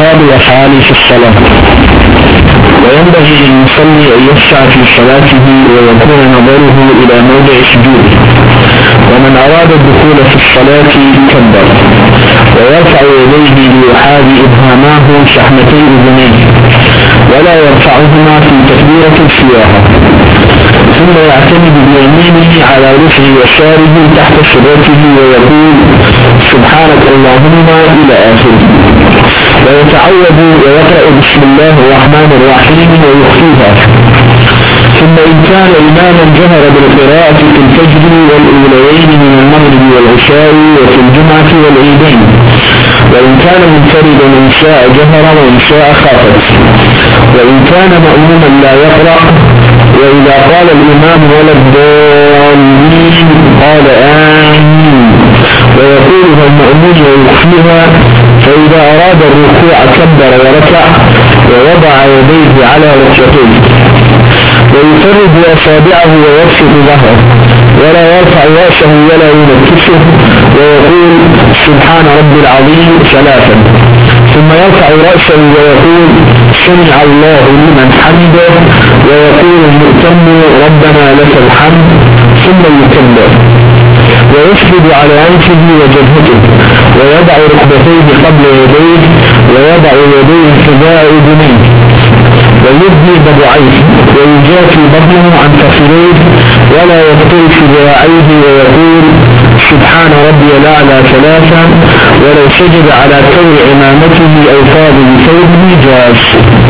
آداب الأفعال في الصلاة. وينبغي للمصلي أن يسعى في صلاته ويكون نظره إلى موضع سجوده. ومن أراد الدخول في الصلاة كبر ويرفع يديه ليحاذي إبهاماه شحمتي أذنيه ولا يرفعهما في تكبيرة سواها، ثم يعتمد بيمينه على رفع يساره تحت سرته ويقول سبحانك اللهم إلى آخره، ويتعوذ ويقرأ بسم الله الرحمن الرحيم ويخفيها. ثم إن كان إماما جهر بالقراءة في الفجر والأوليين من المغرب والعشاء وفي الجمعة والعيدين، وإن كان منفردا إن شاء جهر وإن شاء خافت. وإن كان مأموما لا يقرأ، وإذا قال الإمام ولا الضالين قال آمين ويقولها المأمون ويخفيها. فإذا أراد الركوع كبر وركع ووضع يديه على ركبتيه ويفرد أصابعه ويبسط ظهره ولا يرفع رأسه ولا ينكسه ويقول سبحان ربي العظيم ثلاثا، ثم يرفع رأسه ويقول سمع الله لمن حمده ويقول المؤتم ربنا لك الحمد، ثم يكبر ويسجد على أنفه وجبهته ويضع ركبتيه قبل يديه ويضع يديه حذاء أذنيه ويبدي ضبعيه ويجافي بطنه عن فخذيه ولا يفترش ذراعيه ويقول سبحان ربي الأعلى ثلاثا، ولو سجد على كور عمامته أو فاضل ثوبه جاز.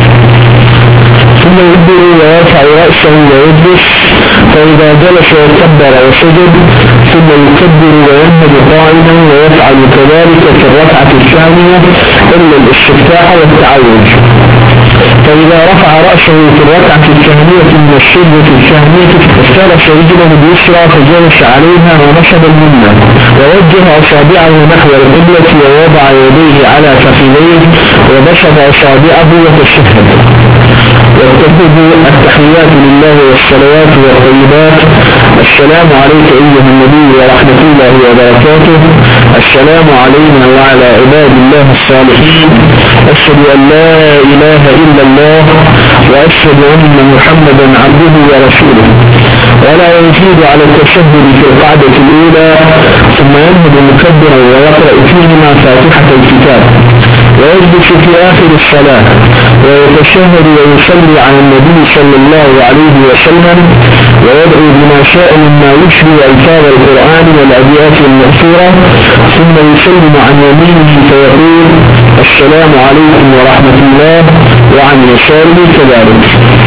ثم يدبر ويرفع رأسه ويجلس، فإذا جلس يكبر وسجد ثم يكبر وينهض قائما ويفعل كذلك في الركعة الثانية إلا الاستفتاح والتعوذ. فإذا رفع رأسه في الركعة الثانية من السجدة الثانية افترش رجله اليسرى فجلس عليها ونصب اليمنى ووجه أصابعه نحو القبلة ووضع يديه على فخذيه وبسط أصابعه وتشهد. وتكتب التحيات لله والصلوات والطيبات السلام عليك أيها النبي ورحمة الله وبركاته، السلام علينا وعلى عباد الله الصالحين، أشهد أن لا إله إلا الله وأشهد أن محمدا عبده ورسوله. ولا يزيد على التشهد في القعدة الأولى، ثم ينهض مكبرا ويقرأ فيهما فاتحة الكتاب ويجلس في آخر الصلاة ويتشهد ويصلي على النبي صلى الله عليه وسلم ويدعو بما شاء مما يشبه ألفاظ القرآن والأبيات المأثورة، ثم يسلم عن يمينه فيقول السلام عليكم ورحمة الله، وعن يساره كذلك.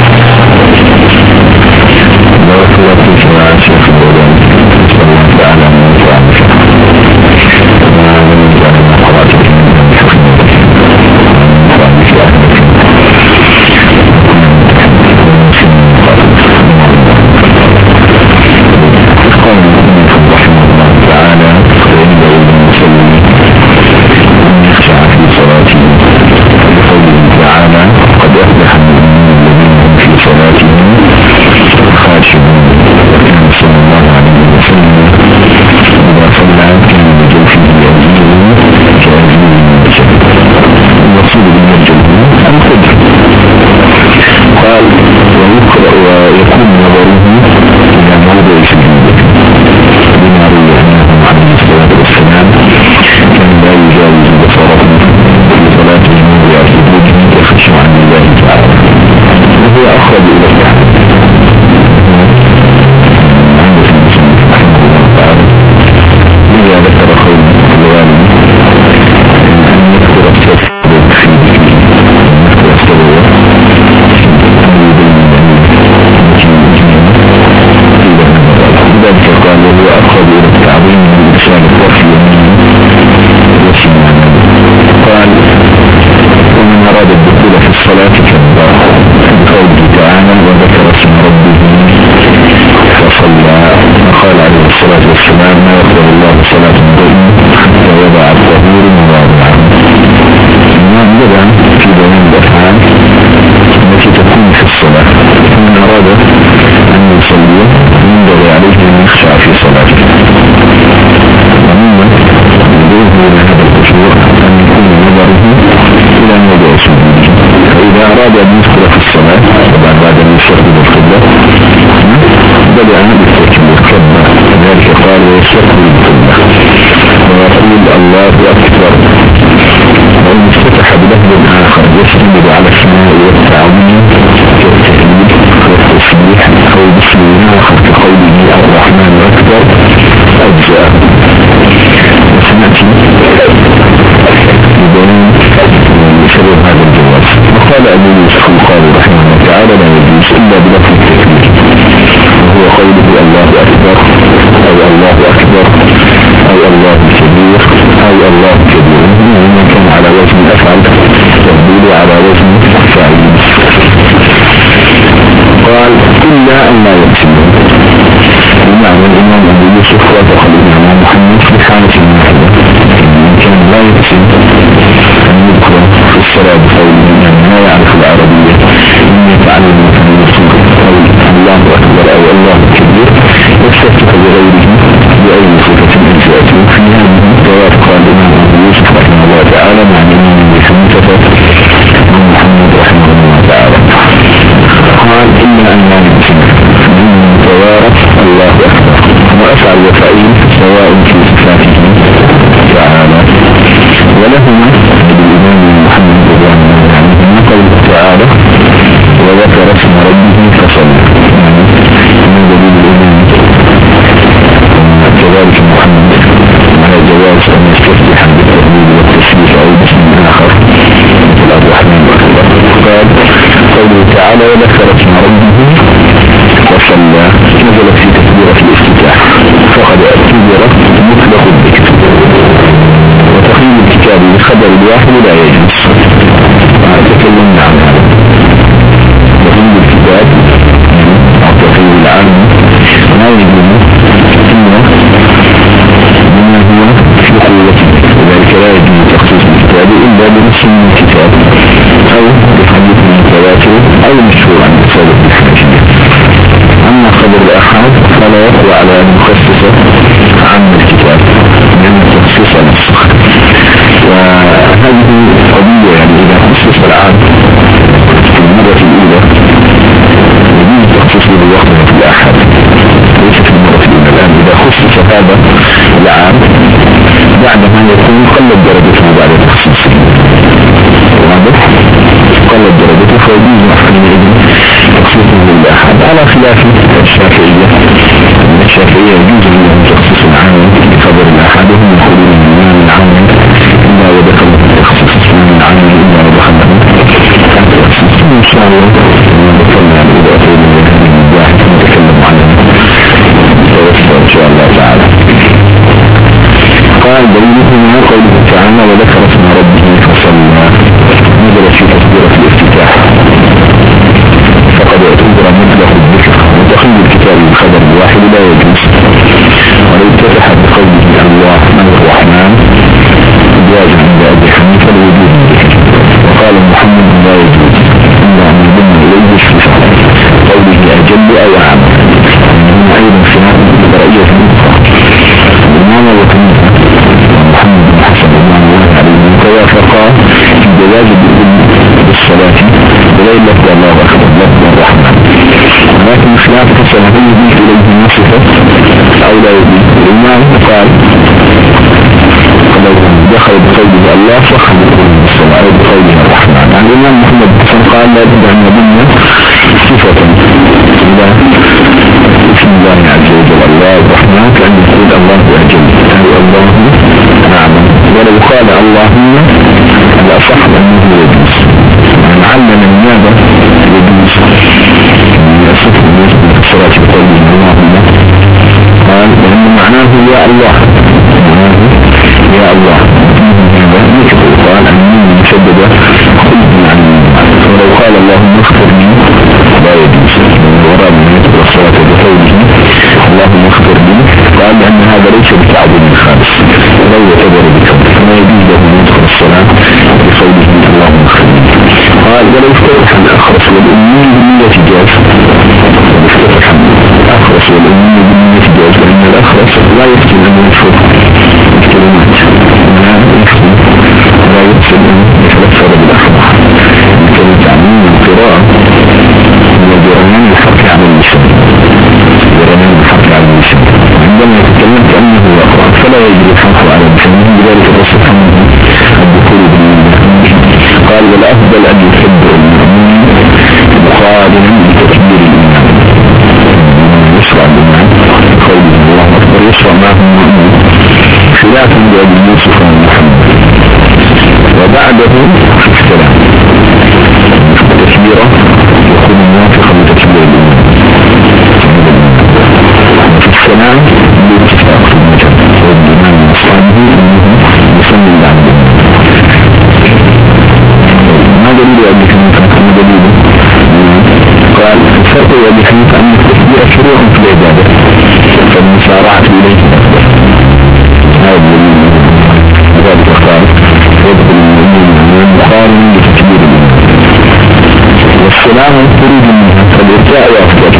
بارك الله فيك يا شيخ الدولان، صلى الله تعالى قد أفلح المؤمنون الذين هم يعتمد على الثناء والتعظيم كالتهليل والتسبيح أو بسم الله كقوله الرحمن أكبر أجزاء. وسنأتي ببيان سبب هذا الجواز. وقال أبو يوسف القاضي رحمه الله تعالى لا يجوز إلا بلفظ التكبير وهو قوله الله أكبر أو الله أكبر أو الله كبير أو الله كبير ومن كان على وزن أفعل تبديل على وزن فاعل. قال إلا أن لا يقسم بمعنى الإمام أبو يوسف وافق الإمام محمد في حالة واحدة إن كان لا يقسم أن يذكر في الصلاة بقوله يعني لا يعرف العربية إن يتعلم مثلا يرسل أو الله أكبر أو الله كبير يستفتح بغيره بأي صفة أجزاءته. في هذه الجواب قال الإمام أبو يوسف رحمه الله تعالى مع الإمام أبي حنيفة محمد رحمه الله تعالى قال إلا أن لا يقسم من توارث الله أكبر وأفعل وفعيل سواء في صفاته تعالى. ولهما الإمام محمد رضوان الله عنه قوله تعالى وذكر اسم ربه فصلى من دليل الإمام كذلك محمد على جواز أن يستفتح بالتهليل والتسبيح أو باسم آخر مثل الرحمن أكبر. قال قوله تعالى وذكر اسم ربه وصلى نزلت في تكبيرة الافتتاح فقد اعتبر مطلق الذكر وتقييم الكتاب بخبر الواحد لا يجوز. تكلمنا عن هذا تقييم الكتاب أو تقييم العام لا يجوز بما هو في قوته وذلك لا يجوز تخصيص الكتاب إلا بنص من الكتاب أو بحديث متواتر أو مشهور عن رسالة الحاجية. أما خبر الأحاد فلا يقوى على أن يخصص عن الكتاب لأن التخصيص نسخ. وهذه قضية يعني إذا خصص العام في المرة الأولى يجوز تخصيصه بالوقت في الأحاد ليس في المرة الأولى. الآن إذا خصص هذا العام بعدما يكون قلت درجته بعد تخصيصه واضح قلت درجته فيجوز حينئذ تخصيصه بالأحد على خلاف الشافعية. الشافعية يجوز لهم تخصيص العام بخبر الأحد وهم يقولون من العام إلا ودخل التخصيص من العام إلا ودخل التخصيص. إن شاء الله نتكلم عن إضافة الواحد نتكلم عنه إن شاء الله تعالى. قال دليلهما قوله تعالى وذكر اسم ربه فصلى نزلت في تكبيرة الافتتاح فقد اعتبر مطلق الذكر وتقييم الكتاب بالخبر الواحد لا يجوز. ولو اتفتح بقوله الله الرحمن جاز عند أبي حنيفة الوجود وقال محمد لا يجوز إلا أن يضم إليه الصفة قوله أجل أو أعم إنه أيضا خلاف برأية أخرى. الإمام أبو حنيفة محمد بن حسن رضوان الله عليه توافقا في جواز بالصلاة بغير لفظ الله أكبر لفظ الرحمن ولكن خلاف حسن هل يضيف إليه صفة أو لا يضيف. الإمام قال لو دخل بقوله الله صح بالصلاة بقوله الرحمن. الإمام محمد بن حسن قال لا بد أن يضم صفة إلى اسم الله عز وجل الله الرحمن كأن يقول الله أجل أي الله نعم. ولو قال اللهم الأصح أنه يجوز علم النيابة يجوز يصف بالنسبة للصلاة بقوله اللهم قال لأن معناه يا الله يا الله يكتب قال أنه مشددة خلق عن ولو قال اللهم اغفر لي لا يجوز وراء من يتبع الصلاة بقوله اللهم اغفر لي قال لأن هذا ليس بتعظيم الخالص ولو يعتبر بكبر فما يجوز له أن يدخل الصلاة بقوله اللهم اغفر لي. قال ولو افتتح الأخرس والأمي بالنية جاز افتتح الأخرس والأمي بالنية جاز لأن الأخرس لا يفتن أن ينفر الكلمات ولا يفتن لا يفتن أن يتلفظ بالأخرى كان تعليم القراءة من جرمان الحرف على اللسان جرمان الحرف على اللسان عندما يتكلم كأنه يقرأ فلا يجب الحرف على اللسان بذلك الرسول منه الدخول بالله. قال والأفضل أن يتكلم في السلام التكبيرة يكون موافقا لتكبير الإمام وفي السلام بالاتفاق في المجال والإمام أصحابه أنه يسلم بعد ما دليل أبي حنيفة؟ ما دليله؟ قال الفرق أبي حنيفة أن التكبير شروع في العبادة فالمسارعة إليه هذا الدليل ذلك قال يدخل المؤمن مقارن لتكبير الإمام والسلام خروج منها فالإرجاء أفضل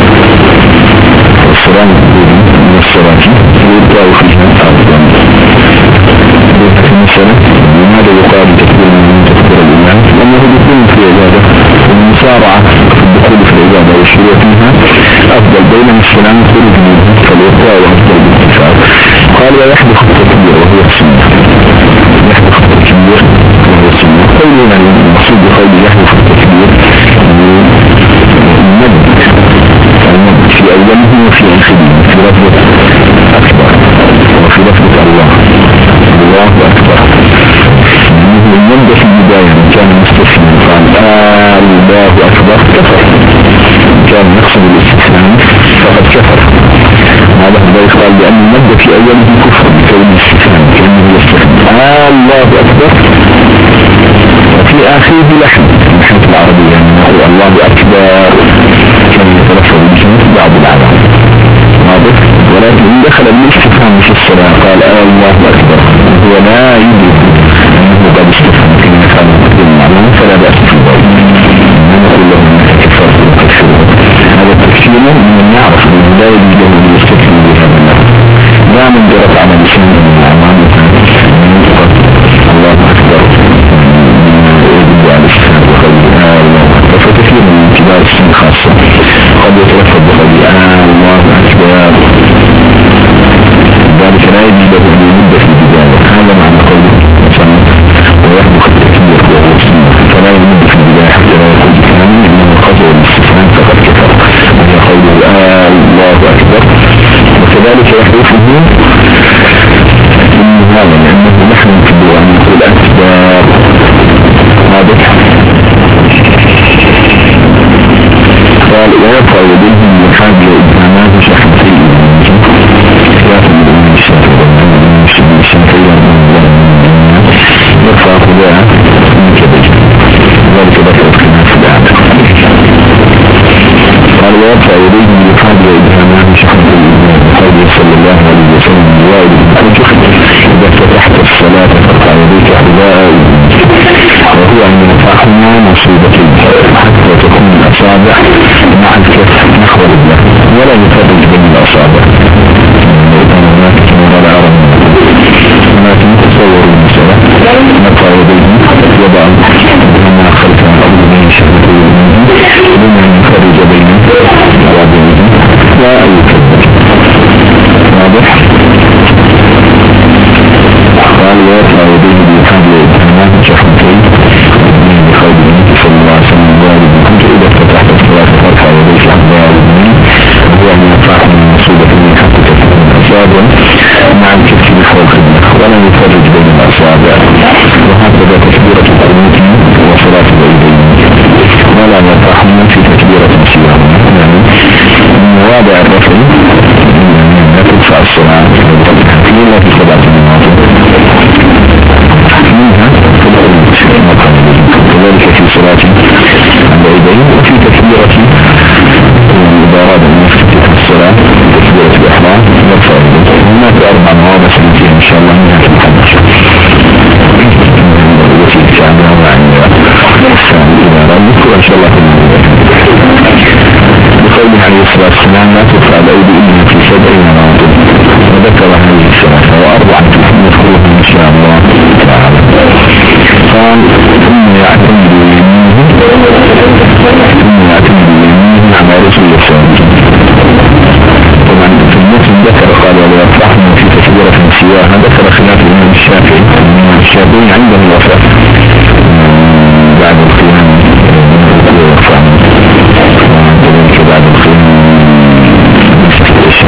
والسلام خروج من الصلاة فالإرجاء فيها أفضل في المسألة لماذا يقال تكبير من تكبير الإمام؟ لأنه يكون في عبادة والمسارعة في الدخول في العبادة والشروع فيها أفضل بينما السلام خروج منها فالإرجاء أفضل بالاتفاق قال ويحدث التكبير وهو السنة يحدث التكبير وهو السنة قولنا المقصود بقول يحدث التكبير المد في أوله وفي آخره في لفظة أكبر وفي لفظة الله أكبر المد في البداية كان مستثنى قال الله أكبر كفر كان يقصد الاستثناء فقد كفر هذا ذلك قال بأن المد في أوله كفر بكون الاستثناء كأنه يستثنى الله أكبر وفي آخره لحن نحن العربية يعني الله أكبر كان يتلفظ بجنة بعض العالم واضح ولكن دخل بالاستفهام في الصلاة قال الله أكبر هو لا يدرك أنه قد استفهم كلمة كان مقدم معلوم فلا بأس في ذلك نقول له أنك كفرت وتكفره هذا التكفير من يعرف أنه لا يجب أن يستكفر بهذا الله لا من جرت على لسان من الأعمال الله أكبر يجب على الإسلام وقولها الله أكبر فكثير من كبار السن خاصة قد يتلفظ بقولها الله أكبر ذلك لا يجب أن يمد في البداية هذا معنى قوله ويحدث التكبير وهو السنة فلا يمد في البداية حتى لا يكون كامل إنه القصر والاستثناء فقد كفر وهي قوله الله أكبر وكذلك يحدثه من هذا لأنه نحن نكبر أن نقول أكبر واضح قال ويبقى يديه من حاجة إبهامات شحنتين خلافا من الشافعي يرفع خداعة من كبير ذلك ذكر الخلاف الآن قال ويرفع يديه من حاجة إبهامات شحنتين قوله صلى الله عليه وسلم الوائد الحجر إذا فتحت الصلاة فارفع يديك حذاء وهو أن يرفعهما مصيبتين حتى تكون الأصابع مع الكف نحو الرجل ولا يفرج بين الأصابع ولكن تصور المسألة نرفع يديه يضع بهما خلف الأرض من شهدته لما يفرج بين وضعه لا يكبر واضح قال ويرفع يديه بحبل الإبهامات شحنتين بقوله صلى الله عليه وسلم الوالد كنت إذا فتحت الصلاة فارفع يديك حذاء اليمين وهو أن يرفعه من مصيبتين حتى تكون الأصابع مع الكف نحو القبلة ولا يفرج بين الأصابع وهكذا تكبيرة القنوت وصلاة العيدين ولا يرفعهما في تكبيرة سواهما يعني من مواضع الرفع لا تدفع الصلاة إلا في 7 مناطق منها كذلك في صلاة العيدين وفي تكبيرة إذا أراد أن يفتتح الصلاة تكبيرة الإحرام يرفع يديه هناك 4 مواضع سنتين إن شاء الله منها تتحدث وفي الكامل وعن الثاني إذا رأيك وإن شاء الله بقوله عليه الصلاة والسلام لا تدفع الأيدي إلا في 7 مناطق وذكر هذه الثلاثة و4 يدخلها إن شاء الله تعالى قال ثم يعتمد يمينه على رسل يساره طبعا في المتن ذكر قال ولا يرفعهم في تكبيرة سواها ذكر خلاف الإمام الشافعي عنده الوفاة بعد القيام يرفعهم وذلك بعد القيام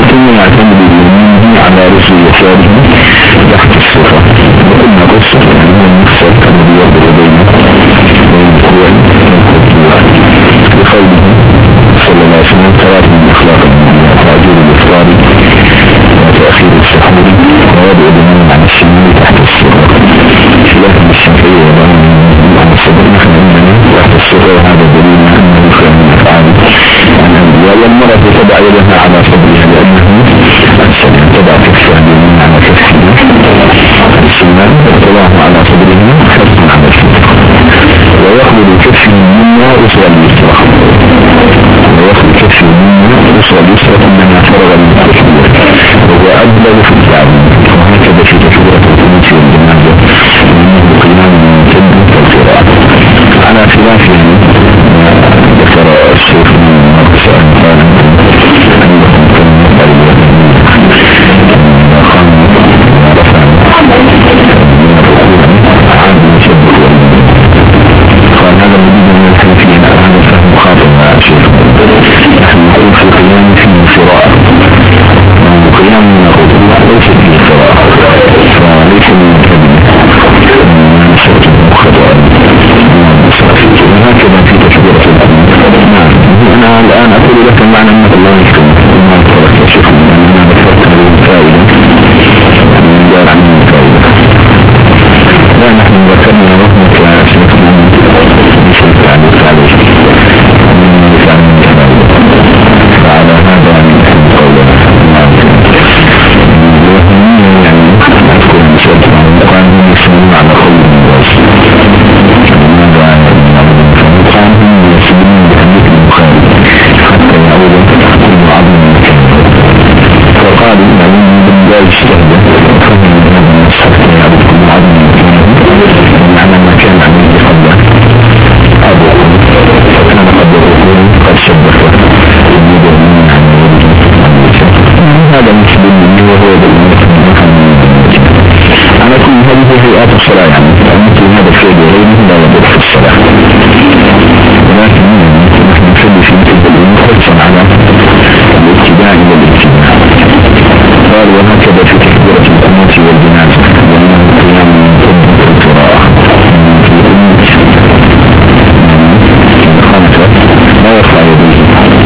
ثم يعتمد بيمينه على رجل يساره تحت الصفة. وقلنا قصة هو المفسر الذي يضرب بين الكوع بقوله صلى الله عليه وسلم: ثلاث من أخلاق المؤمنين: تعجيل الإفطار وتأخير السحور ووضع اليمين عن الشمال تحت الصفة. خلاف الشافعي وضعه عن الصدر. نحن عندنا تحت الصفة، وهذا دليل أنه يفعل من أفعال عن الأنبياء. والمرأة تضع يدها على صدرها لأنه أسهل، تضع كفها اليمين على كفها الشمال وتضعه على صدرها حرصا على الصدر. ويخلد كفه اليمنى أسرى اليسرى، ويخلد كفه اليمنى أسرى اليسرى كلما فرغ من التكبير، وهو أبلغ في التعليم. وهكذا في تكبيرة القنوت والجنازة، وأنه قيام ممتد كالقراءة على خلاف ذكر الشيخ من مرقسة قال أنكم كم نقل ورفع من الركوع عاد مشبه. قال هذا الذي من الحنفيين، هذا فهم خاطئ مع الشيخ. نحن نقول في القيام فيه قراءة، والقيام من الركوع ليس فيه قراءة، فليس من الكلمة شرط مخطئ. وهكذا في تكبيرة القنوت. نعم، أنا الآن أقول لك معنى أن الله يكرم ما أقولك يا شيخ، أنا ذكرت هذه الفائدة من دار عن الفائدة. لا، نحن ذكرنا رحمة شيخنا بشيء تعليق عليه من يفعل من الفائدة. فعلى هذا من أحد قولنا الوهمية، يعني أذكر مسألة وقال هم يسمون على قول الواسع. ماذا فمقام هم يسمون بحديث البخاري حتى يعود كل عظم مكانه. فقالوا يعني من لا يجتهد فهم من هذا النص حتى يعود كل عظم مكانه، بمعنى ما كان عليه قبل أبوه فكان قبل الركوع قد شبكه المدر من عن وجهه. هذا مسلم منه وهو بالمثل على كل هذه هيئات الصلاة، يعني مثل هذا الشيء غيره لا يضر في الصلاة، ولكن نحن نصلي في مثل الأمور حرصا على الاتباع والاتباع. قال وهكذا في تكبيرة القنوت والجنازة، لأنه قيام من القراءة في القنوت الخامسة لا يرفع يديه،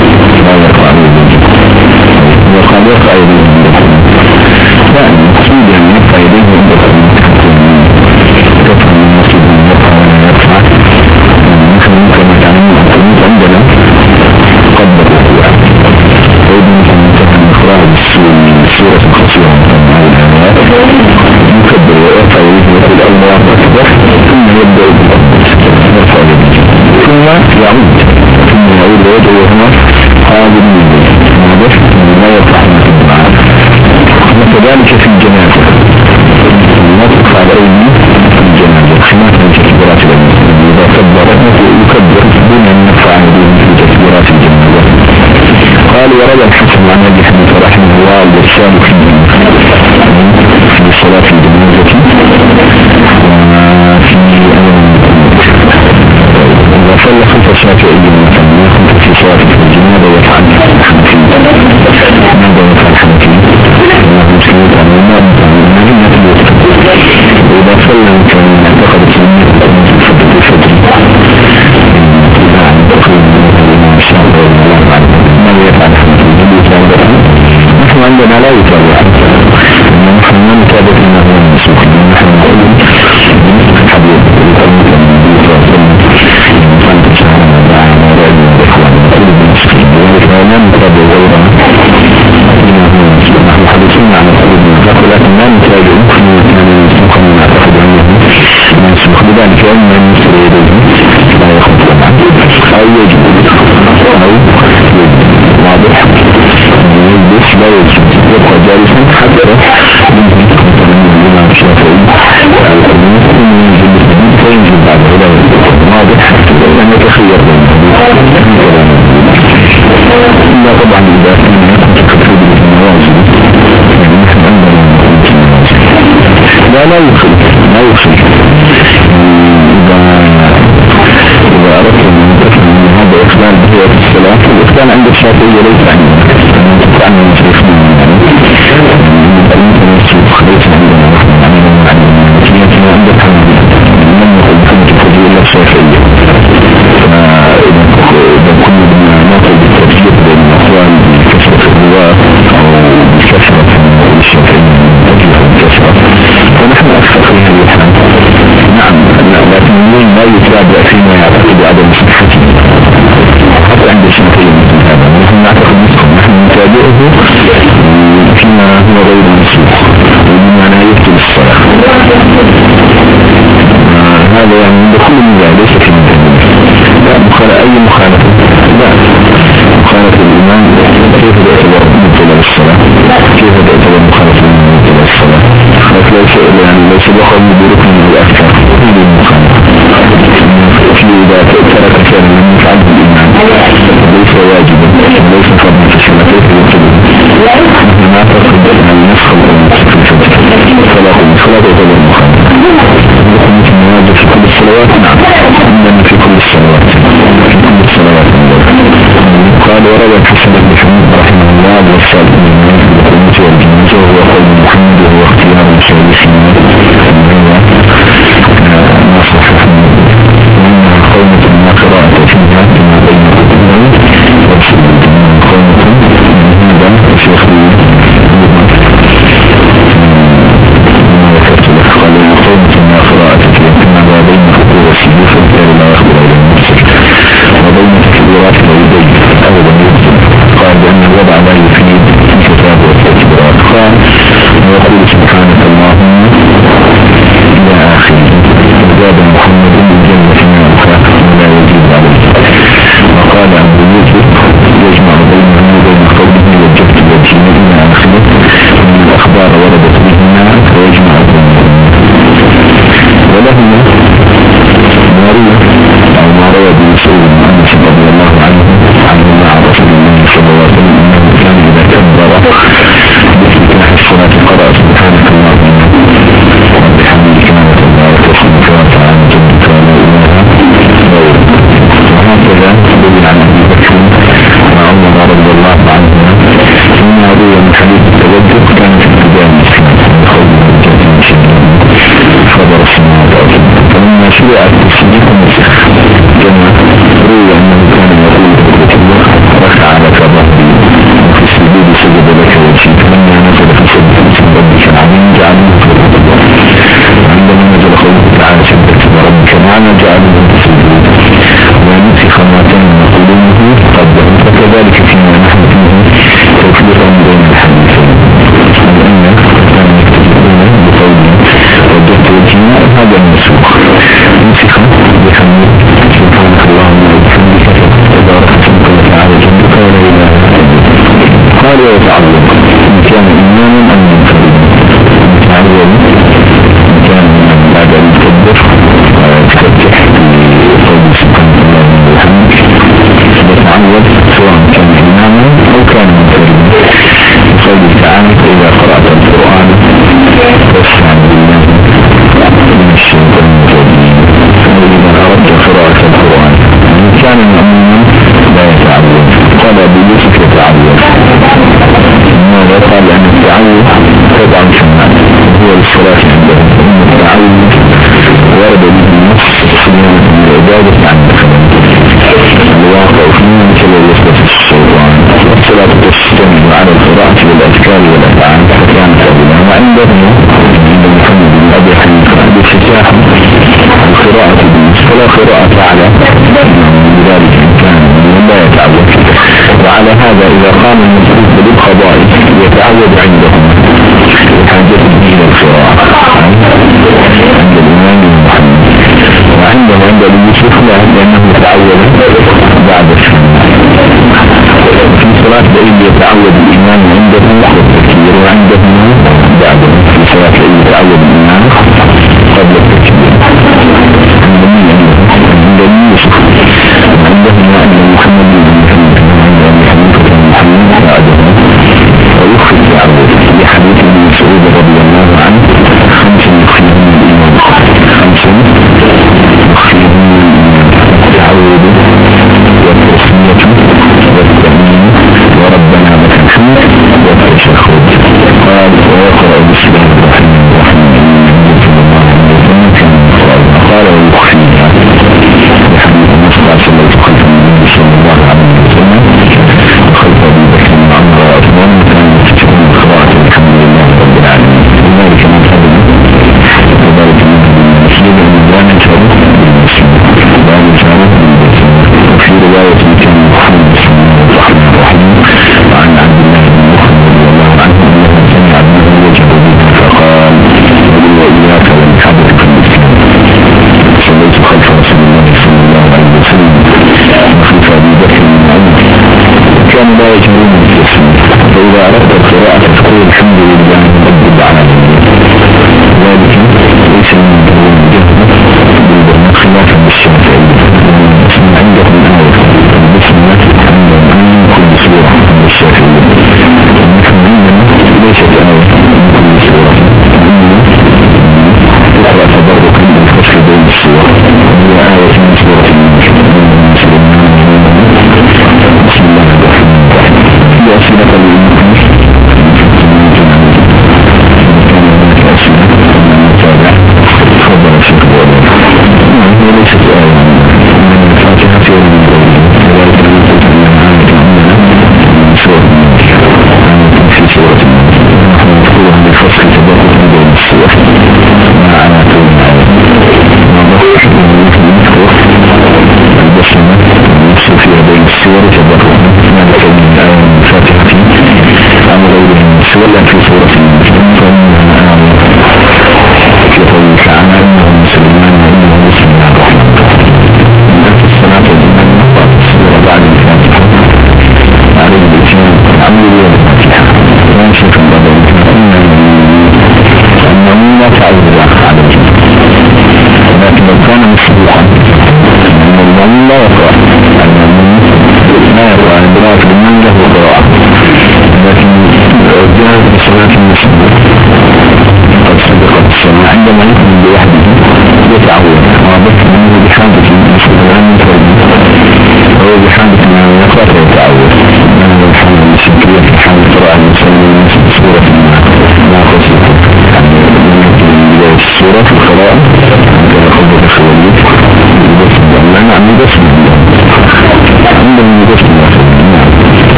وقال يرفع يديه لا المقصود يعني يرفع يديه عند القنوت كفر من المقصود من يرفع ولا يرفع. نحن كما تعلمون القنوت عندنا قبل الركوع، وإذا مثل منتهى الإخراج بالسورة الخصيرة يكبر ويرفع يديه ويقول الله أكبر، ثم يبدأ بالقنوت يرفع يديه ثم يعود ويدعو وهو قابل يديه واضح لا يرفع من الدعاء. وكذلك في الجنازة نطلق عليه في الجنازة خلافا في تكبيرات الجنازة، إذا كبر يكبر دون أن يرفع يديه في تكبيرات الجنازة. قال ورد الحسن عن أبي حنيفة رحمه الله الإرسال في صلاة الجنازة وصلى خلف الشافعي مثلا يخلف في صلاة الجنازة ويفعل الحنفي. ماذا يفعل الحنفي؟ الله مسلمين وما مهمة الوقت. وإذا صلى كان يعتقد سنية فترة الفجر إذا عن تقريب من الشافعي والله أعلم. ماذا يفعل الحنفي؟ نحن عندنا لا يتابع، نحن لا نتابع إنه هو المسوخ. نحن نقول بمثل الحديث لا نتابع غيرها، نحن حديثين عن الخروج من الخلق، ولكن لا نتابع ممكن كان المسلوخ من نعتقد عنه منسوخ، لذلك أن المسر يديه لا يخرج معه أو يجب واضح يلبس لا يجب يبقى جالسا حتى ينزل الإمام الشافعي القنوت ثم ينزل الحديث فينزل بعده لا يجب واضح لأن يتخير إلا طبعا إذا كان يكون تكتب بالنوازل، يعني نحن عندنا لا يخل إذا أردت أن تفهم من هذا إخلال بهيئة الصلاة، الإخلال عند الشافعية ليس عنه تتعنى مشيخين مخالفة؟ لا، مخالفة الإمام كيف تعتبر مبطلة للصلاة؟ كيف تعتبر مخالفة الإمام مبطلة للصلاة؟ ليس دخل بركن الأكثر هذه المخالفة. في إذا ترك فعلا لم يفعله الإمام ليس واجبا ليس فرضا في الصلاة كيف يبطله؟ نحن ما فرق بين النسخ والنسخ في الصلاة والصلاة تعتبر مخالفة. مثل واجب في كل الصلوات؟ نعم، عندنا في كل الصلوات قال وروى الحسن بن حميد رحمه الله والصالح بن مالك بالقنوت والجنازة وهو قول محمد وهو اختيار مشايخنا ما صحح وإنها قومة ما قراءة فيها فيما بين الركنين والسجود قومة من هذا الشيخ قال إن قومة ما قراءة فيها فيما بين الركوع والسجود فالتالي لا يخبر إلى المسجد وبين تكبيرات العيدين أبدا يبطل. قال بأن الوضع لا يفيد في كتاب والتكبيرات. قال ويقول سبحانك اللهم إلى آخره وزاد محمد بالجنة ما أخاف ولا يزيد عليه. وقال أبو يوسف يجمع بينه وبين قوله وجدت وجهه إلى آخره من الأخبار وردت بهما فيجمع بينهما. ولهما ما روى بمسعود بن أنس رضي الله عنه مع رسول الله صلى الله عليه وسلم أنه كان إذا كبر بافتتاح الصلاة قرأ سبحانك اللهم وبحمدك وتبارك اسمك وتعالى جدك ولا إله غيرك. وهكذا دل عن أبي بكر وعمر رضي الله عنهما فيما روي من حديث التوجه كان في ابتداء الإسلام بقول خبر السماوات والأرض. فلما شرع التسليم نسخ كما روي أنه كان يقول رفع على ظهري وفي السجود سجد لك وجهي فلما نزل في سجدة ربك العظيم جعله في الركوع. وعندما نزل قوله تعالى سجدة ربك الأعلى جعله في السجود. ونسخ ما كان نقوله قبله فكذلك فيما نحن فيه توفيقا بين الحديثين لأن كان يكتبون بقوله وجدت وجهي هذا المسوخ نسخ بحمد سبحانك اللهم وبحمدك تبارك اسمك وتعالى جدك ولا اله الا انت. قال ويتعلق ان كان اماما ام منفردا. يتعلق ان كان اماما بعد ان يكبر ويفتتح بقول سبحانك اللهم وبحمدك يتعلق سواء كان اماما او كان منفردا بقوله تعالى اذا قرأت القرآن فاستعذ بالله من الشيطان الرجيم. وإذا أردت قراءة القرآن إن كان مأمونا لا يتعود. قال أبو يوسف يتعود. ماذا قال أن التعود تبع الشمال هو للصلاة عنده إن التعود ورد به النص صيانة العبادة عن الواقع فيه مثل الوسوسة الشيطان. الصلاة تستند على القراءة والأذكار والأفعال فكانت أولا. وعنده عند محمد بن أبي حنيفة بافتتاح القراءة فلا قراءة على ذلك إن كان لا يتعود. وعلى هذا إذا قام المسلم بالقضاء يتعود عندهم وحاجته إلى القراءة عند الإمام محمد. وعنده عند يوسف لا لأنه يتعود بعد السنة. في صلاة العيد يتعود الإمام عنده والتكبير وعنده بعده. في صلاة العيد يتعود الإمام قبل التكبير عند يوسف. وعنده أن محمد محمد بعده ويخفي التعود لحديث ابن مسعود رضي الله عنه 5 يخفيهم الإمام 5 يخفيهم التعود والتسمية والتأمين وربنا لك الحمد والتشهد. قال ويقرأ بسم الله الرحمن الرحيم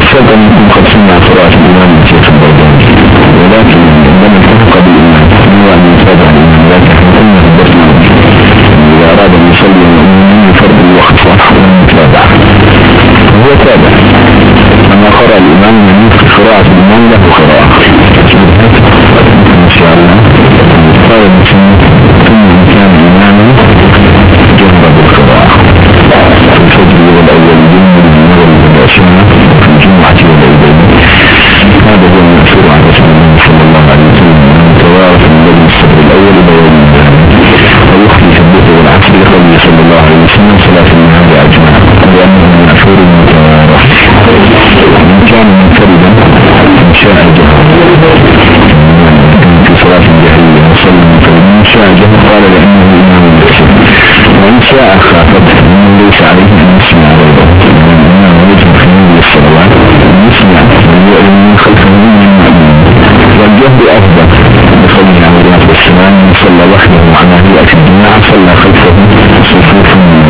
الشرط أن يكون قد سمع قراءة الإمام الشيخ البغدادي، ولكن لم يتفق بالإمام هو أن يتابع الإمام، لكن كنا حدثنا إذا أراد أن يصلي من فرض الوقت صح ومتابع هو تابع. أما قرأ الإمام من في قراءة الإمام له قراءة إن شاء الله. قال المسلم ثم كان إماما جهر بالقراءة في الفجر والأولين والمغرب والعشاء وفي الجمعة والعيدين. هذا هو المأثور عن رسول الله صلى الله عليه وسلم المتوارث الذي الصدر الأول بيوم الثاني ويخفي في الظهر والعصر لقوله صلى الله عليه وسلم صلاة النهار أجمع، لأنه المأثور المتوارث. ومن كان منفردا إن شاء جهر في صلاة الجهرية وصلى منفردا إن شاء جهر قال لأنه إمام المكسر، وإن شاء خافت أنه ليس عليه أن يسمع غيره لأنه وجه في نبي الصلوات أن يسمع من خلفه من المؤمنين. والجهر أفضل لقوله عليه الصلاة والسلام من صلى وحده على هيئة الجماعة صلى خلفه صفوف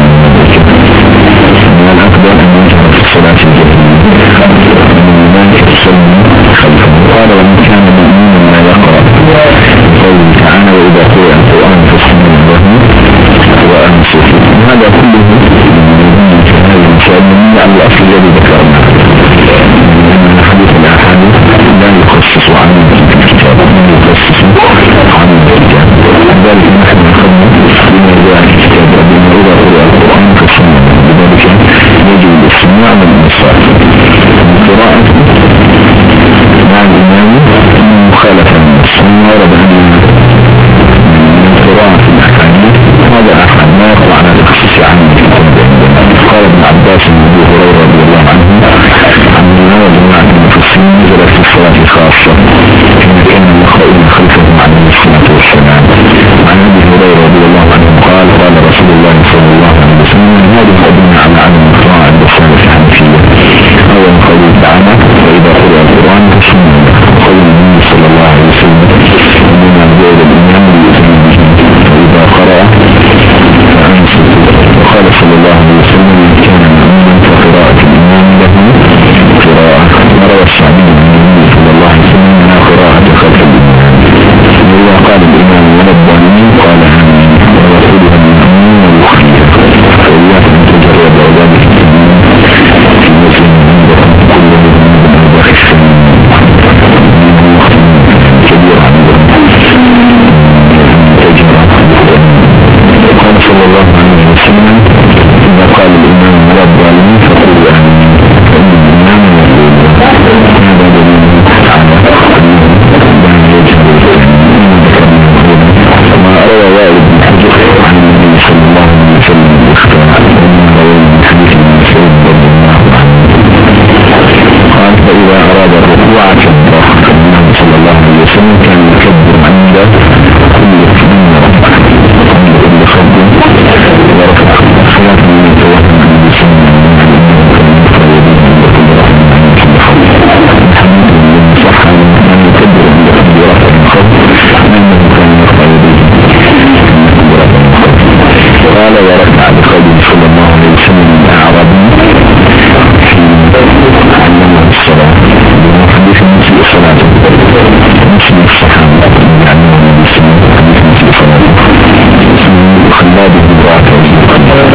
من الأفضل أن يجهر في الصلاة الجهرية ذلك تصلي خلفه. قال ومن كان مؤمنا لا يقرأ قوله تعالى وإذا قرأ القرآن فاستمعوا له وأنصتوا. هذا كله في هذه المسائل على الأصل الذي ذكرناه، لأن حديث الأحاديث لا يخصص عنه في الكتاب، لا يخصص عنه في الكتاب، ذلك نحن نخدم بما جاء في الكتاب بما إذا قرأ القرآن فاستمعوا، لذلك يجب الاستماع والإنصات. القراءة مع الإمام مخالفة للنص، ورد أن القراءة في الأحاديث هذا أحد ما يقع على الخصوص عنه. قال ابن عباس وابو هريرة رضي الله عنه عن الله جماعة المفسرين نزلت في الصلاة خاصة كما كان يقرؤون خلفهم عليه الصلاة والسلام. عن ابي هريرة رضي الله عنه قال قال رسول الله صلى الله عليه وسلم هذه أدنى على علم القراءة البصارة الحنفية أول قوله تعالى وإذا قرأ القرآن فاستمعوا له، وقول النبي صلى الله عليه وسلم إنما جعل الإمام ليؤتم به وإذا قرأ فأنصتوا. وقال صلى الله عليه وسلم إن كان مؤمنا فقراءة الإمام له قراءة. وروى الشعبي عن النبي صلى الله عليه وسلم لا قراءة خلف الإمام، وإذا قال الإمام ولا الضالين قال آمين ورسولها المؤمنين ويخفيها. فإياك أن تجرب ذلك في مسلم عندكم كله من الباخ كبير عندهم تجرب. قال صلى الله عليه وسلم إذا قال الإمام ولا الضالين فقولوا آمين، فإن الإمام يقول هذا دليل على أنه لا يجهر ما روى وائل بن حجر عن النبي صلى الله عليه وسلم الاختراع وما روى من حديث ابن مسعود رضي الله عنه قال فإذا أراد الركوع كبر، فالنبي صلى الله عليه وسلم كان يكبر عند كل ركعة عند كل خطوة ورفع خلاف من يتوهم عن بسم قال ورفع بقوله صلى الله عليه وسلم الأعرابي علمه الصلاة بحديث مسيء صلاته مسلم الصحابة يعلمه بسم حديث مسيء صلاته اسمه خلاد بن رافع خلاد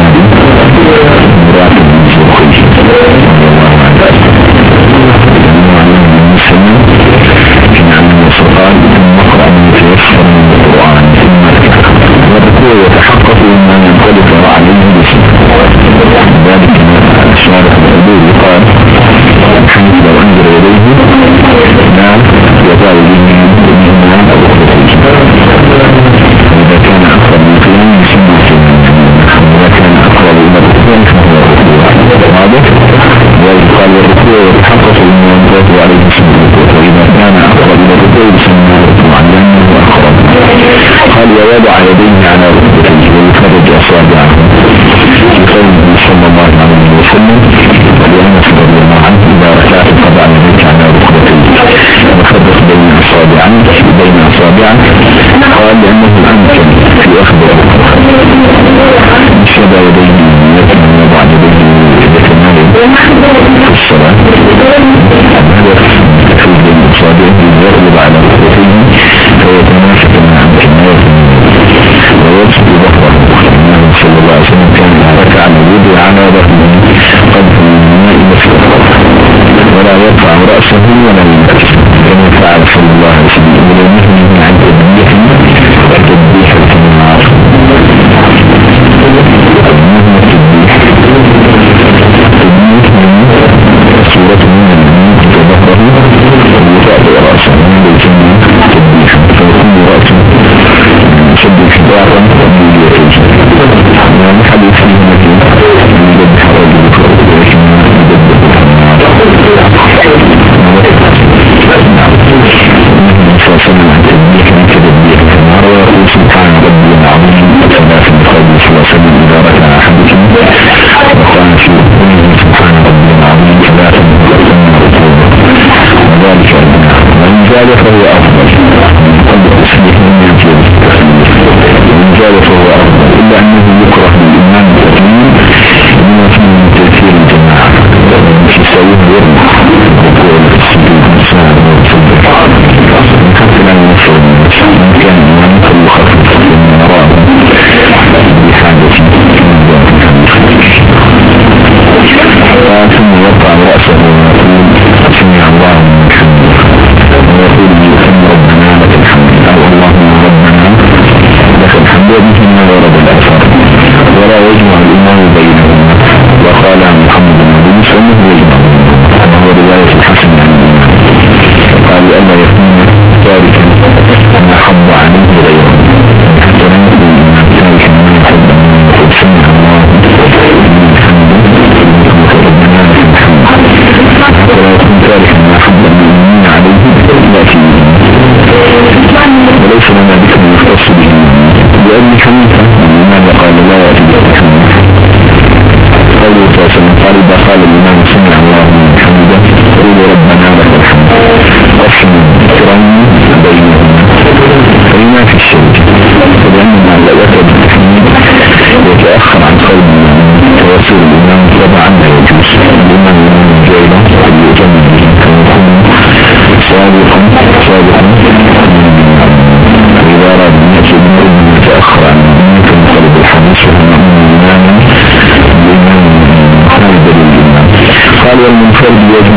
بن رافع بن زرخي رضي الله عنه لأنه علمه المسلم في علمه الصلاة ثم اقرأ من يتيسر من القرآن ثم اركع والركوع يتحقق مما ينطلق عليه باسم ذلك الشارع الحدود قال حيث لو انزل يديه لا يزال منهما او اخرجه، فاذا كان اقرب من القيام يسمى واذا كان اقرب الى الركوع فهو الركوع واضح. ويقال الركوع يتحقق مما ينطلق عليه باسم الركوع، واذا كان اقرب الى الركوع يسمى ركوعا لانه اقرب. قال ووضع يديه على ركبتيه ويفرج اصابعه بقوله صلى الله عليه وسلم ولأنس رضي الله عنه إذا ركعت فضع يديك على ركبتيه وفرق بين أصابعه قال لأنه أمكن في أخذ نشد يديه يتم وضع يديه في الصلاة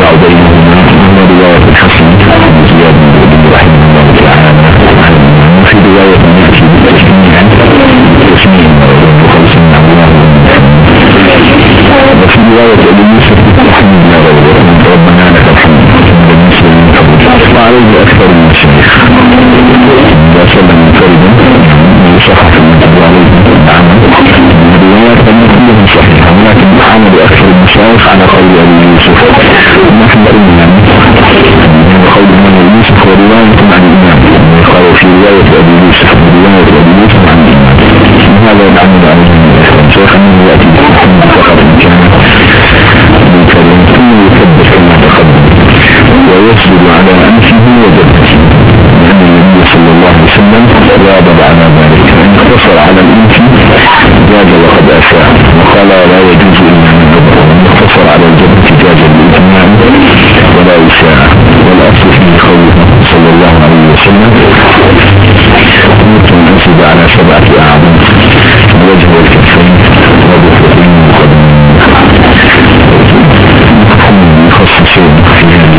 يجمع بينهما من رواية الحسن بن زياد بن رحمه الله تعالى وفي رواية يأتي بالتسميع وخلص من الله وفي رواية أبي يوسف رحمه الله ربنا لك الحمد وعليه أكثر من الشيخ وسلم فردا وصحح المتابع عليه العمل الروايات كلهم صحيحة ولكن عمل أكثر المشايخ على قول أبي يوسف ونحن قلنا قول أبي يوسف ورواية عن الإمام قالوا في رواية أبي يوسف ورواية أبي يوسف عن الإمام هذا العمل عليه الشيخ أنه يأتي بالحمد فقط إن كان بالكلام ثم يكبر كما تقدم ويسجد على أنفه وجبهته لأن النبي صلى الله عليه وسلم واظب على ذلك فإن اقتصر على الأنف جاز وقد أساء وقال لا يجوز إلا من جبهه وإن اقتصر على الجبهة جاز الإتمام ولا إساءة والأصل فيه قوله صلى الله عليه وسلم أمرت أن أنسب على 7 أعظم الوجه والكفين والركبتين والقدمين يخصصون في هذه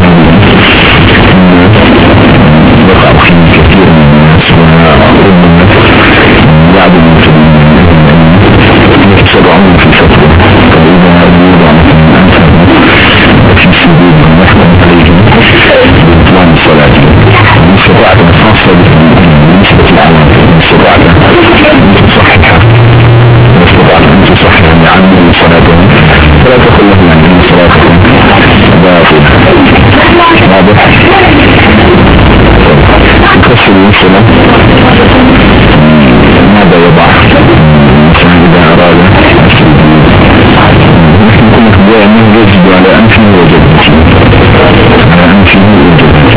وقع فيه كثير من الناس وربما بعض المسلمين يتسرعون في الفتوى فإذا يوضع مثلا أنفر وفي سبيل ونحن عليهم بإطلام الصلاة من استطاعت الخاصة بالنسبة العوام من استطاعت أن تصححها واستطاعت أن تصححها لعمل صلاتهم فلا تقل لهم أن صلاتهم باطلة واضح يكسر الصلاة ماذا يضع مثلا إذا أراد نحن كنا في أنه يجب على أنفه وجبهته على أنفه وجبهته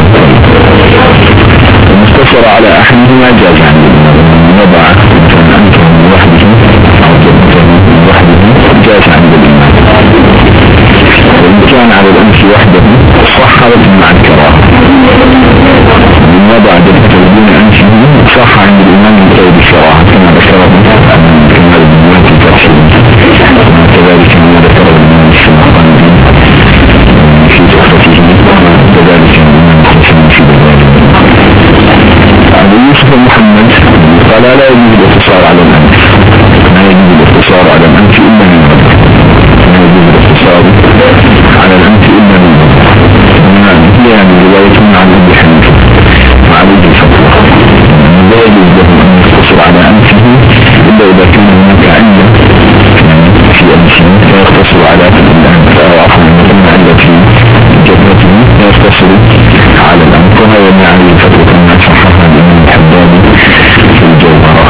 المختصر على أحدهما جاز عن وضع مثلا أنفه لوحده أو جبهته لوحده جاز عن الإمام وإن كان على الأنف وحده صح مع الكراهة من وضع جبهته بدون أنفه صح عند الإمام من كيد الشراحة كما ذكره كما البنوات التفسير كذلك ما ذكره الإمام الشمخاني في تحفته كذلك الإمام الحسن في ذلك أبو يوسف محمد قال لا يجوز الاقتصار على الأنف لا يجوز الاقتصار على الأنف إلا من وضع لا يجوز الاقتصار على الأنف إلا من وضع هي يعني رواية عن أبي حنيفة وعليه الفتوى لا يجوز له أن يقتصر على أنفه إلا إذا كان هناك علة في أنفه فيقتصر على الأنف أو عفوا مثل علة في جبهته فيقتصر على الأنف وهي ما عليه الفتوى كما صححها الإمام الحدادي في الجوهرة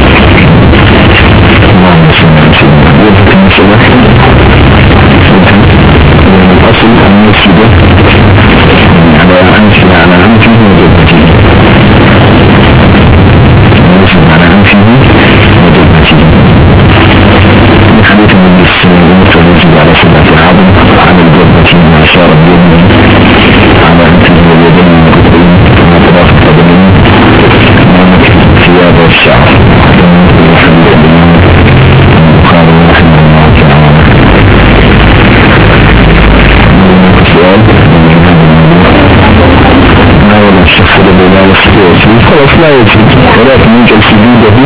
اللهم صل على سيدنا وجهة المسألة الأصل أن يسجد على أنفه وجبهته يسجد على أنفه وجبهته من حديث النبي صلى الله عليه وسلم يسجد على 7 أعظم على الجبهة وأشار بيده على أنفه واليدين والركبتين وأطراف القدمين ومكة الثياب والشعر وحديث الإمام البخاري رحمه الله تعالى سؤال ما ولا الشخص الذي لا يستطيع السجود خلاص لا يسجد ولكن يجعل سجوده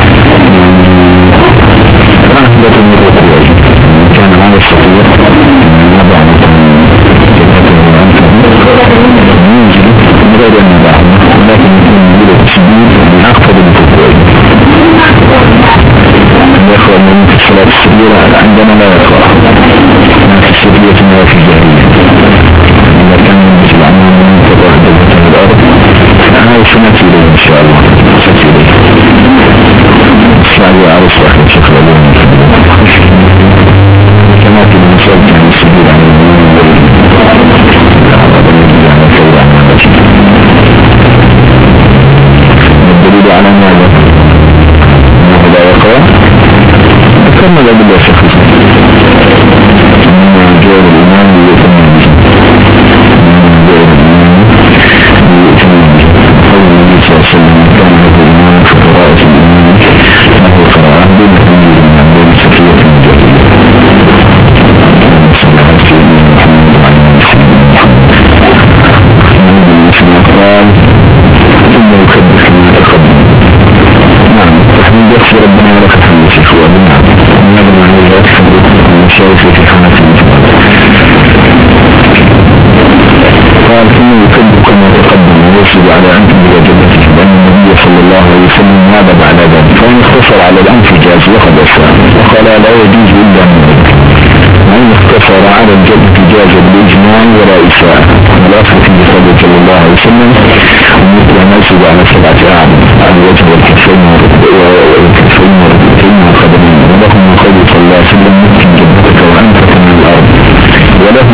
أهدة من الركوع كان لا يستطيع يضع جبهته وأنفه ينزل من غير أن يضعه ولكن يكون يجب السجود أكثر من الركوع يقرأ من في الصلاة السرية عندنا لا يقرأ ما في السرية ما في الجاهلية إذا كان مثل العمام من تضع جبهته من الأرض فهذا سنأتي إليه إن شاء الله سنأتي إليه السعي عرس أخي شيخ الألوان كما في المسألة كان السجود عن الدليل على ماذا أنه لا يقرأ ذكرنا الأدلة الشخصية إنما جاء الإمام ليتم به قول النبي صلى الله عليه وسلم كان هذا الإمام في قراءة الإمام له قراءة دون تنجيل من بين سفية الجاهلية صلى الله عليه وسلم محمد وعلى قال ثم يكبر كما تقدم ويسجد على أنفه وجبهته لأن النبي صلى الله عليه وسلم نادب على ذلك فإن اختصر على الأنف جاز وقد أسلم وقال لا يجوز إلا من ذلك وإن اختصر على الجبهة جاز بالإجماع ولا إساءة والأصل فيه قوله صلى الله عليه وسلم ومثل ما يسجد على 7 أعظم على الوجه والكفين والركبتين والقدمين ولهم من قوله صلى الله عليه وسلم ممكن جبهتك وأنفك من الأرض وله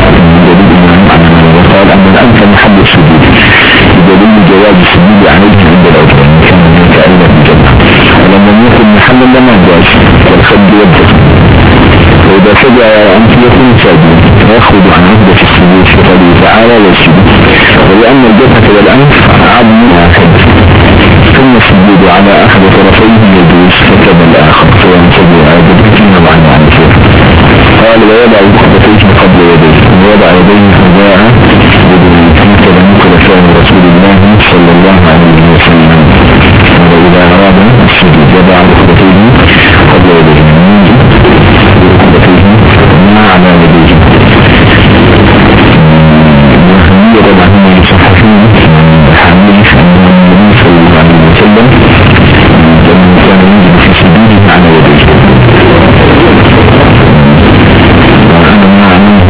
وقال أن الأنف محل السجود بدليل جواز السجود عليه عند الأوجه كان يتألف بالجبهة ولما يكن محلا لما جاز والخد يبدأ وإذا سجع أنف يكون ساجدا ويخرج عن عهدة السجود في قوله تعالى والسجود ولأن الجبهة والأنف عظم واحد ثم السجود على أحد طرفيه يجوز فكذا الآخر سواء سجد على جبهته أو عن عنفه قال ويضع ركبتيه قبل يديه ويضع يديه حذاء هكذا نقل فعل رسول الله صلى الله عليه وسلم وإذا أراد السجود يضع ركبتيه قبل يديه ركبتيه ما على يديه وهي طبعا يصححون حامل أنه النبي صلى الله عليه وسلم لما كان ينزل في سجوده على يديه وأنا ما عنه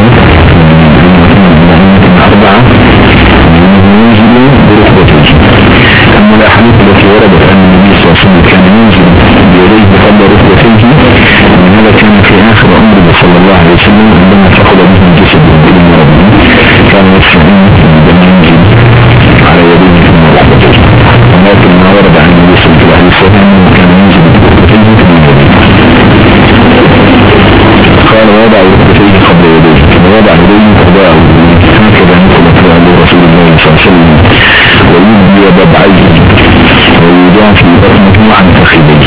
أربعة ينزل بركبتيه الملاحظات التي وردت أن النبي صلى الله عليه وسلم كان ينزل بيديه قبل ركبتيه من هذا كان في آخر عمره صلى الله عليه وسلم عندما فقد به الجسد بإذن ربه كان يستعين بأن ينزل على يديه ثم ركبتيه ولكن ما ورد عن النبي صلى الله عليه وسلم كان ينزل بركبتيه ثم يديه قال وضع ركبتيه قبل يديه ووضع يديه قبله هكذا نقل فعل رسول الله صلى الله عليه وسلم ويبدي ضبعيه ويجافي بطنه عن فخذيه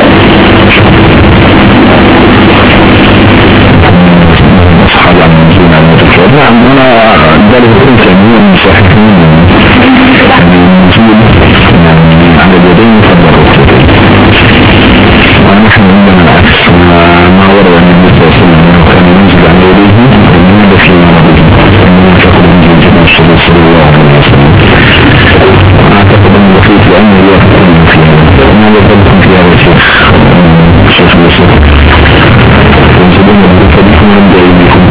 أصحاب عن منزول عن متكرر نعم أنا ذلك كنت أنه من صحيحين المنزول على اليدين قبل الركبتين ونحن عندنا العكس ما ورد عن النبي صلى الله عليه وسلم أنه كان ينزل على يديه ومن في مرضه أنه فقد من الجبل صلى الله عليه وسلم أعتقد أن الوحيد لأنه يوافق فيها وما يفضلكم في هذا الشيخ يوسف ينزلون بفضلكم عند أيديكم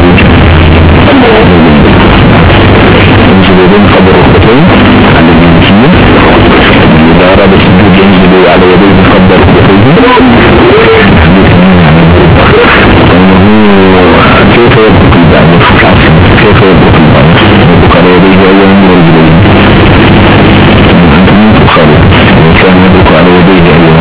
ينزل يدين قبل ركبتين على اليمين إذا أراد السجود ينزل على يديه قبل ركبتين كيف يبقى البعض كيف يبقى البعض يبقى على يديه أولا ورجلين أنت منك خالد كان يبقى على يديه أولا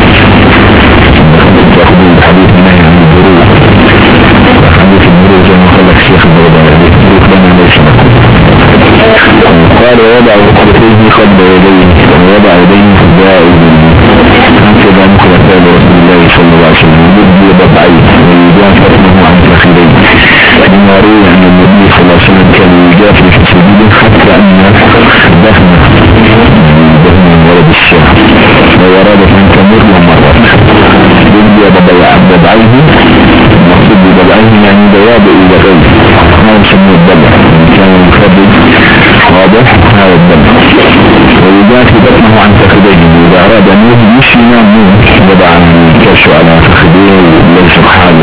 تأخذون بحديث النهي عن البروح وحديث البروح زي ما قال لك شيخ البروح البروح لنا ليس لكم قال ووضع ركبتيه قبل يديه ووضع يديه حذاء هكذا نقل فعل رسول الله صلى الله عليه وسلم يبدي ضبعيه ويجافي بطنه عن فخذيه لما روي عن النبي صلى الله عليه وسلم كان يجافي في سبيله حتى أن دفنه ولد الشاه وأرادت أن تمر ومرت يبدي ضبعيه المقصود بضبعيه يعني دوابع إلى غير ما يسمى الضبع كان يخرج واضح هذا الضبع ويجافي بطنه عن فخذيه إذا أراد أن يمشي نام وضع الكرش على فخذيه وليس حاله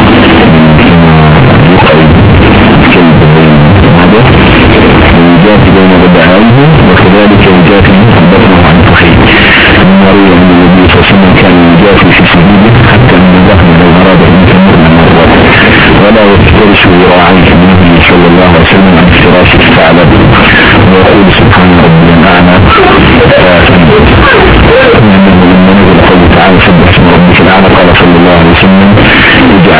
يقعد كلب واضح ويجافي بين ضبعيه وكذلك يجافي بطنه عن فخذيه المروي عن النبي صلى الله عليه وسلم كان يجافي في سبيله حتى أن الضخم لو أراد أن تمر مرات ولا يفترش ذراعيه النبي صلى الله عليه وسلم عن فراش الثعلب ويقول سبحان ربي الأعلى لما نزل قوله تعالى سبح اسم ربك الأعلى قال صلى الله عليه وسلم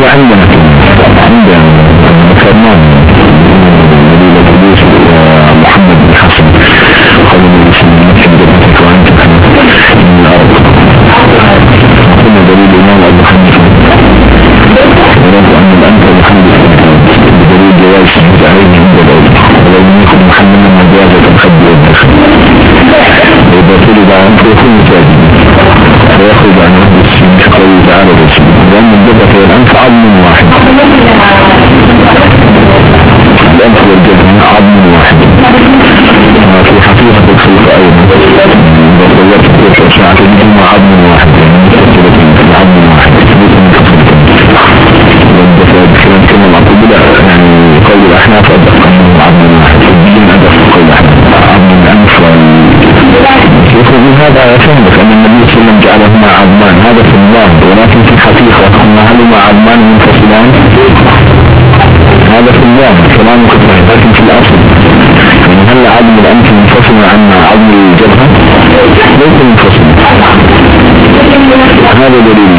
عندنا فرمان دليل الحديث محمد بن حسن قال النبي صلى الله عليه وسلم وأنت من الأرض. قلنا دليل الإمام أبو حنيفة ورد أن الأنف محمد بدليل جواز السجود عليه عند العلم ولو لم يكن محمدا مجازة الخد والدخل وإذا طلب عنه يكون ساجدا ويخرج عن عهد السجود في قوله تعالى الرسول لأن الجبهة والأنف عظم واحد. الأنف والجبهة عظم واحد في حقيقة الخلق أيضا بصيات الكوش وشعة الجمع عظم واحد يعني عظم واحد والدفاع بكلام كما معقول لا يعني قول الأحناف أدق أنه عظم واحد والدين أدق قول الأحناف عظم الأنف يخرج من هذا يفهمك أن النبي صلى الله عليه وسلم جعلهما عظمان هذا في الله ولكن في الحقيقة هلما عظمان منفصلان هذا في الله كلام كفاية لكن في الأصل يعني هل عظم الأنف منفصل عن عظم الجبهة ليس منفصل. هذا دليل